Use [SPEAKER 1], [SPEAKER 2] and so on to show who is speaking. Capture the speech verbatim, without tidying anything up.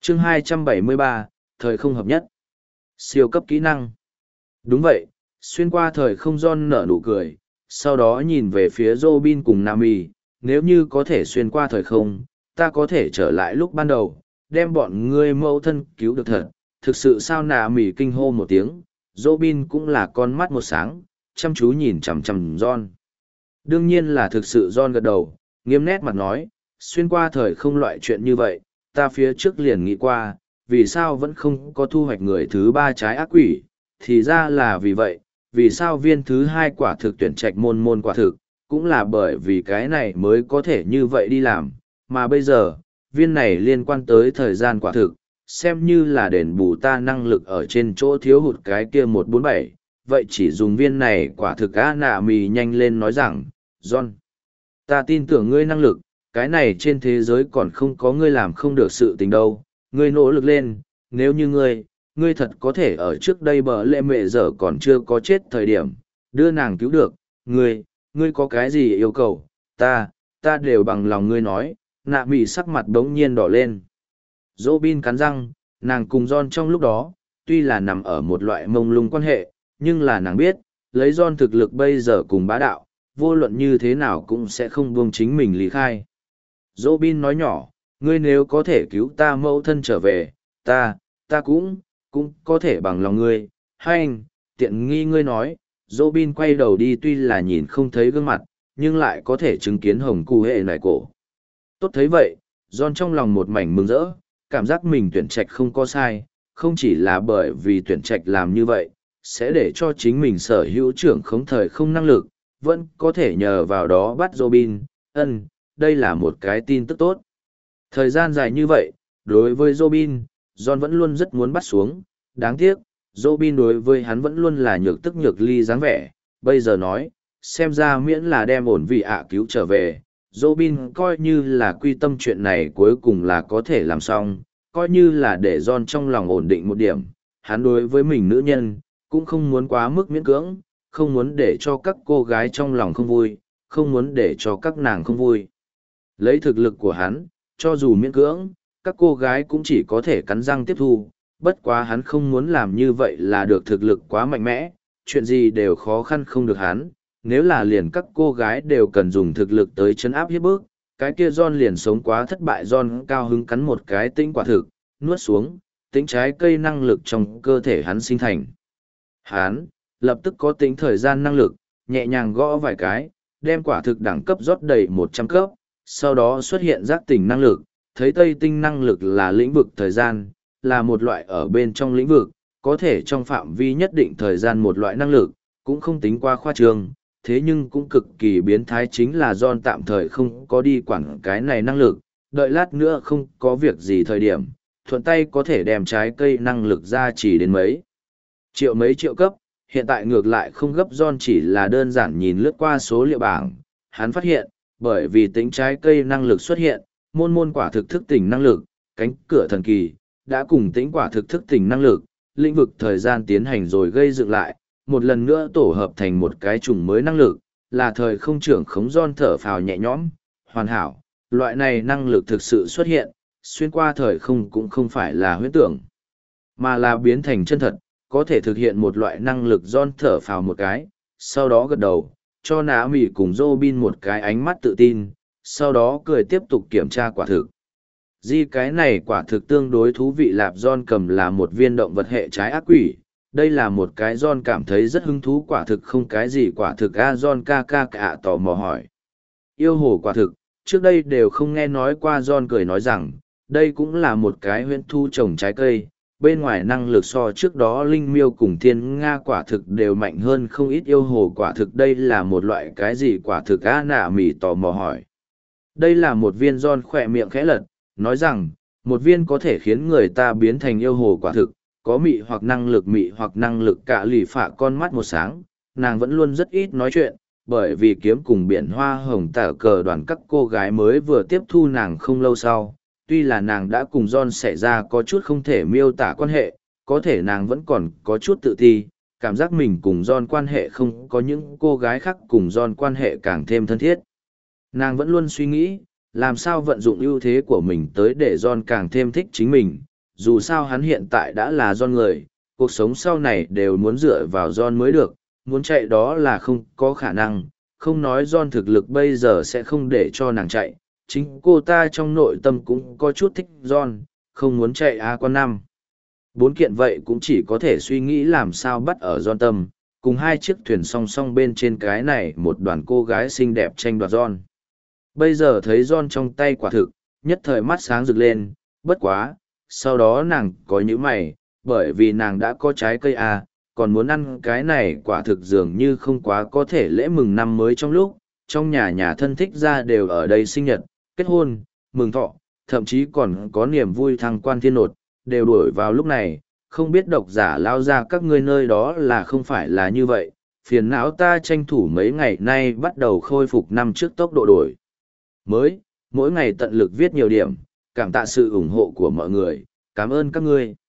[SPEAKER 1] chương hai trăm bảy mươi ba, thời không hợp nhất. Siêu cấp kỹ năng. Đúng vậy, xuyên qua thời không John nở nụ cười, sau đó nhìn về phía Robin cùng Nami, nếu như có thể xuyên qua thời không, ta có thể trở lại lúc ban đầu, đem bọn ngươi mẫu thân cứu được thật. Thực sự sao? Nami kinh hô một tiếng, Robin cũng là con mắt một sáng, chăm chú nhìn chằm chằm John. Đương nhiên là thực sự. John gật đầu, nghiêm nét mặt nói, xuyên qua thời không loại chuyện như vậy, ta phía trước liền nghĩ qua, vì sao vẫn không có thu hoạch người thứ ba trái ác quỷ, thì ra là vì vậy, vì sao viên thứ hai quả thực tuyển trạch môn môn quả thực, cũng là bởi vì cái này mới có thể như vậy đi làm, mà bây giờ, viên này liên quan tới thời gian quả thực, xem như là đền bù ta năng lực ở trên chỗ thiếu hụt cái kia một bốn bảy, vậy chỉ dùng viên này quả thực. Á Nạ Mì nhanh lên nói rằng, John, ta tin tưởng ngươi năng lực, cái này trên thế giới còn không có ngươi làm không được sự tình đâu, ngươi nỗ lực lên, nếu như ngươi, ngươi thật có thể ở trước đây bờ lệ mẹ giờ còn chưa có chết thời điểm, đưa nàng cứu được, ngươi, ngươi có cái gì yêu cầu, ta, ta đều bằng lòng ngươi nói. Nạ Mị sắc mặt đống nhiên đỏ lên. Robin cắn răng, nàng cùng John trong lúc đó, tuy là nằm ở một loại mông lung quan hệ, nhưng là nàng biết, lấy John thực lực bây giờ cùng bá đạo, vô luận như thế nào cũng sẽ không buông chính mình lý khai. Robin nói nhỏ, ngươi nếu có thể cứu ta mẫu thân trở về, ta, ta cũng, cũng có thể bằng lòng ngươi. Hành, tiện nghi ngươi nói. Robin quay đầu đi, tuy là nhìn không thấy gương mặt, nhưng lại có thể chứng kiến hồng cụ hệ nải cổ. Tốt thấy vậy, John trong lòng một mảnh mừng rỡ, cảm giác mình tuyển trạch không có sai, không chỉ là bởi vì tuyển trạch làm như vậy, sẽ để cho chính mình sở hữu trưởng khống thời không năng lực, vẫn có thể nhờ vào đó bắt Robin. Ân, đây là một cái tin tức tốt. Thời gian dài như vậy, đối với Robin, John vẫn luôn rất muốn bắt xuống, đáng tiếc, Robin đối với hắn vẫn luôn là nhược tức nhược ly dáng vẻ, bây giờ nói, xem ra miễn là đem ổn vị ạ cứu trở về, Robin coi như là quy tâm chuyện này cuối cùng là có thể làm xong, coi như là để John trong lòng ổn định một điểm, hắn đối với mình nữ nhân, cũng không muốn quá mức miễn cưỡng, không muốn để cho các cô gái trong lòng không vui, không muốn để cho các nàng không vui. Lấy thực lực của hắn, cho dù miễn cưỡng, các cô gái cũng chỉ có thể cắn răng tiếp thu, bất quá hắn không muốn làm như vậy là được thực lực quá mạnh mẽ, chuyện gì đều khó khăn không được hắn, nếu là liền các cô gái đều cần dùng thực lực tới chấn áp hiếp bức, cái kia John liền sống quá thất bại. John cao hứng cắn một cái tinh quả thực, nuốt xuống, tính trái cây năng lực trong cơ thể hắn sinh thành. Hắn, lập tức có tính thời gian năng lực, nhẹ nhàng gõ vài cái, đem quả thực đẳng cấp rót đầy một trăm cấp, sau đó xuất hiện giác tỉnh năng lực, thấy tây tinh năng lực là lĩnh vực thời gian, là một loại ở bên trong lĩnh vực, có thể trong phạm vi nhất định thời gian một loại năng lực, cũng không tính qua khoa trương, thế nhưng cũng cực kỳ biến thái. Chính là John tạm thời không có đi quản cái này năng lực, đợi lát nữa không có việc gì thời điểm, thuận tay có thể đem trái cây năng lực ra chỉ đến mấy triệu mấy triệu cấp, hiện tại ngược lại không gấp. John chỉ là đơn giản nhìn lướt qua số liệu bảng, hắn phát hiện, bởi vì tính trái cây năng lực xuất hiện, môn môn quả thực thức tỉnh năng lực, cánh cửa thần kỳ, đã cùng tính quả thực thức tỉnh năng lực, lĩnh vực thời gian tiến hành rồi gây dựng lại, một lần nữa tổ hợp thành một cái chủng mới năng lực, là thời không trưởng khống. John thở phào nhẹ nhõm, hoàn hảo, loại này năng lực thực sự xuất hiện, xuyên qua thời không cũng không phải là huyễn tưởng, mà là biến thành chân thật, có thể thực hiện một loại năng lực. John thở phào một cái, sau đó gật đầu, cho Nã Mỉ cùng Robin một cái ánh mắt tự tin, sau đó cười tiếp tục kiểm tra quả thực. Di cái này quả thực tương đối thú vị. Lạp John cầm là một viên động vật hệ trái ác quỷ, đây là một cái John cảm thấy rất hứng thú quả thực. Không cái gì quả thực a? John ca ca cả tò mò hỏi. Yêu hồ quả thực, trước đây đều không nghe nói qua. John cười nói rằng, đây cũng là một cái huyễn thu trồng trái cây, bên ngoài năng lực so trước đó linh miêu cùng thiên nga quả thực đều mạnh hơn không ít. Yêu hồ quả thực, đây là một loại cái gì quả thực a? Nạ Mỉ tò mò hỏi. Đây là một viên. John khỏe miệng khẽ lật, nói rằng, một viên có thể khiến người ta biến thành yêu hồ quả thực, có mị hoặc năng lực mị hoặc năng lực. Cả lì phạ con mắt một sáng, nàng vẫn luôn rất ít nói chuyện, bởi vì kiếm cùng biển hoa hồng tả cờ đoàn các cô gái mới vừa tiếp thu nàng không lâu sau. Tuy là nàng đã cùng John xảy ra có chút không thể miêu tả quan hệ, có thể nàng vẫn còn có chút tự ti, cảm giác mình cùng John quan hệ không có những cô gái khác cùng John quan hệ càng thêm thân thiết. Nàng vẫn luôn suy nghĩ, làm sao vận dụng ưu thế của mình tới để John càng thêm thích chính mình, dù sao hắn hiện tại đã là John người, cuộc sống sau này đều muốn dựa vào John mới được, muốn chạy đó là không có khả năng, không nói John thực lực bây giờ sẽ không để cho nàng chạy, chính cô ta trong nội tâm cũng có chút thích John, không muốn chạy A quan năm. Bốn kiện vậy cũng chỉ có thể suy nghĩ làm sao bắt ở John tâm, cùng hai chiếc thuyền song song bên trên cái này một đoàn cô gái xinh đẹp tranh đoạt John. Bây giờ thấy John trong tay quả thực, nhất thời mắt sáng rực lên, bất quá, sau đó nàng có những mày, bởi vì nàng đã có trái cây A, còn muốn ăn cái này quả thực dường như không quá có thể lễ mừng năm mới trong lúc, trong nhà nhà thân thích ra đều ở đây sinh nhật, kết hôn, mừng thọ, thậm chí còn có niềm vui thăng quan thiên nột, đều đuổi vào lúc này, không biết độc giả lao ra các ngươi nơi đó là không phải là như vậy, phiền não ta tranh thủ mấy ngày nay bắt đầu khôi phục năm trước tốc độ đổi mới, mỗi ngày tận lực viết nhiều điểm, cảm tạ sự ủng hộ của mọi người, cảm ơn các ngươi.